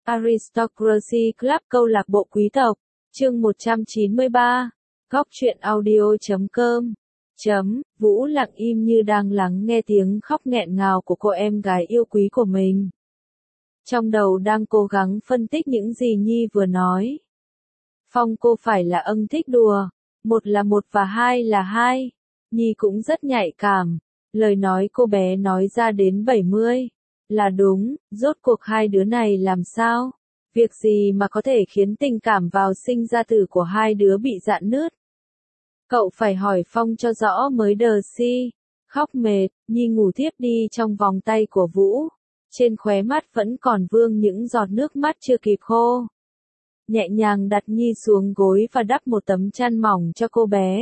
Aristocracy Club câu lạc bộ quý tộc, chương 193, góc truyện audio.com. Vũ lặng im như đang lắng nghe tiếng khóc nghẹn ngào của cô em gái yêu quý của mình. Trong đầu đang cố gắng phân tích những gì Nhi vừa nói. Phong cô phải là âng thích đùa, một là một và hai là hai. Nhi cũng rất nhạy cảm, lời nói cô bé nói ra đến 70. Là đúng, rốt cuộc hai đứa này làm sao? Việc gì mà có thể khiến tình cảm vào sinh ra tử của hai đứa bị rạn nứt? Cậu phải hỏi Phong cho rõ mới đờ si. Khóc mệt, Nhi ngủ thiếp đi trong vòng tay của Vũ. Trên khóe mắt vẫn còn vương những giọt nước mắt chưa kịp khô. Nhẹ nhàng đặt Nhi xuống gối và đắp một tấm chăn mỏng cho cô bé.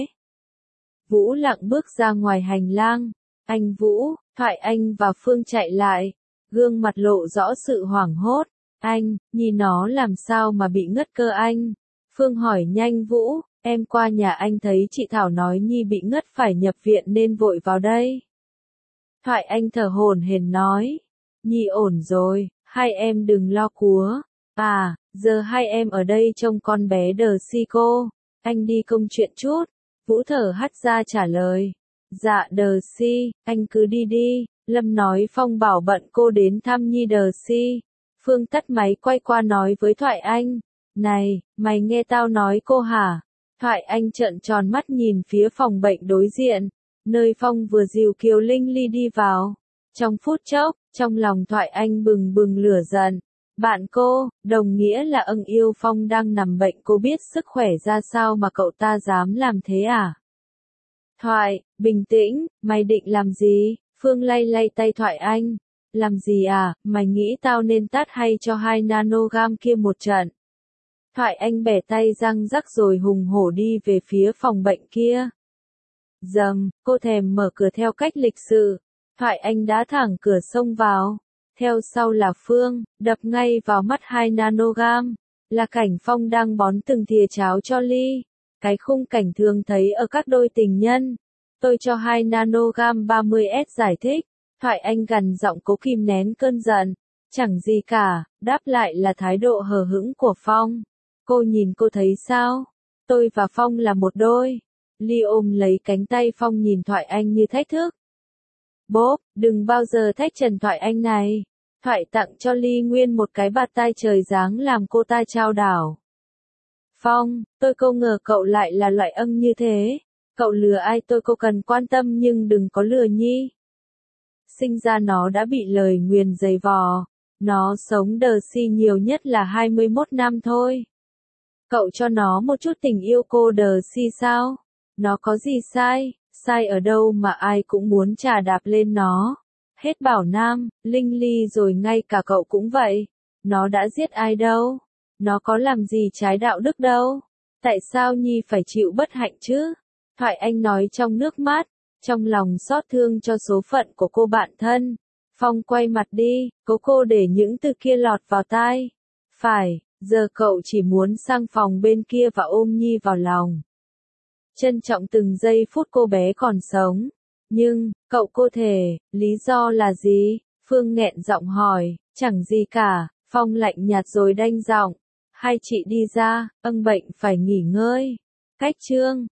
Vũ lặng bước ra ngoài hành lang. Anh Vũ, Thoại Anh và Phương chạy lại. Gương mặt lộ rõ sự hoảng hốt. Anh, Nhi nó làm sao mà bị ngất cơ anh? Phương hỏi nhanh Vũ, em qua nhà anh thấy chị Thảo nói Nhi bị ngất phải nhập viện nên vội vào đây. Thoại Anh thở hổn hển nói, Nhi ổn rồi, hai em đừng lo cúa. À, giờ hai em ở đây trông con bé đờ si cô. Anh đi công chuyện chút. Vũ thở hắt ra trả lời. Dạ đờ si, anh cứ đi đi. Lâm nói Phong bảo bận cô đến thăm Nhi đờ si. Phương tắt máy quay qua nói với Thoại Anh. Này, mày nghe tao nói cô hả? Thoại Anh trợn tròn mắt nhìn phía phòng bệnh đối diện, nơi Phong vừa dìu Kiều Linh Ly đi vào. Trong phút chốc, trong lòng Thoại Anh bừng bừng lửa giận. Bạn cô, đồng nghĩa là âng yêu Phong đang nằm bệnh, cô biết sức khỏe ra sao mà cậu ta dám làm thế à? Thoại, bình tĩnh, mày định làm gì? Phương lay lay tay Thoại Anh. Làm gì à, mày nghĩ tao nên tát hay cho 2 nanogam kia một trận? Thoại Anh bẻ tay răng rắc rồi hùng hổ đi về phía phòng bệnh kia. Dầm, cô thèm mở cửa theo cách lịch sự. Thoại Anh đá thẳng cửa xông vào. Theo sau là Phương, đập ngay vào mắt 2 nanogam. Là cảnh Phong đang bón từng thìa cháo cho Ly. Cái khung cảnh thường thấy ở các đôi tình nhân. Tôi cho 2 nanogam 30S giải thích. Thoại Anh gằn giọng cố kìm nén cơn giận. Chẳng gì cả, đáp lại là thái độ hờ hững của Phong. Cô nhìn cô thấy sao? Tôi và Phong là một đôi. Ly ôm lấy cánh tay Phong nhìn Thoại Anh như thách thức. Bốp, đừng bao giờ thách trần Thoại Anh này. Thoại tặng cho Ly Nguyên một cái bạt tai trời giáng làm cô ta chao đảo. Phong, tôi không ngờ cậu lại là loại âng như thế. Cậu lừa ai tôi cô cần quan tâm nhưng đừng có lừa Nhi. Sinh ra nó đã bị lời nguyền dày vò. Nó sống đờ si nhiều nhất là 21 năm thôi. Cậu cho nó một chút tình yêu cô đờ si sao? Nó có gì sai? Sai ở đâu mà ai cũng muốn chà đạp lên nó? Hết Bảo Nam, Linh Ly rồi ngay cả cậu cũng vậy. Nó đã giết ai đâu? Nó có làm gì trái đạo đức đâu? Tại sao Nhi phải chịu bất hạnh chứ? Thoại Anh nói trong nước mắt, trong lòng xót thương cho số phận của cô bạn thân. Phong quay mặt đi, cố cô để những từ kia lọt vào tai. Phải, giờ cậu chỉ muốn sang phòng bên kia và ôm Nhi vào lòng. Trân trọng từng giây phút cô bé còn sống. Nhưng, cậu cô thể, lý do là gì? Phương nghẹn giọng hỏi, chẳng gì cả. Phong lạnh nhạt rồi đanh giọng. Hai chị đi ra, âng bệnh phải nghỉ ngơi. Cách chương.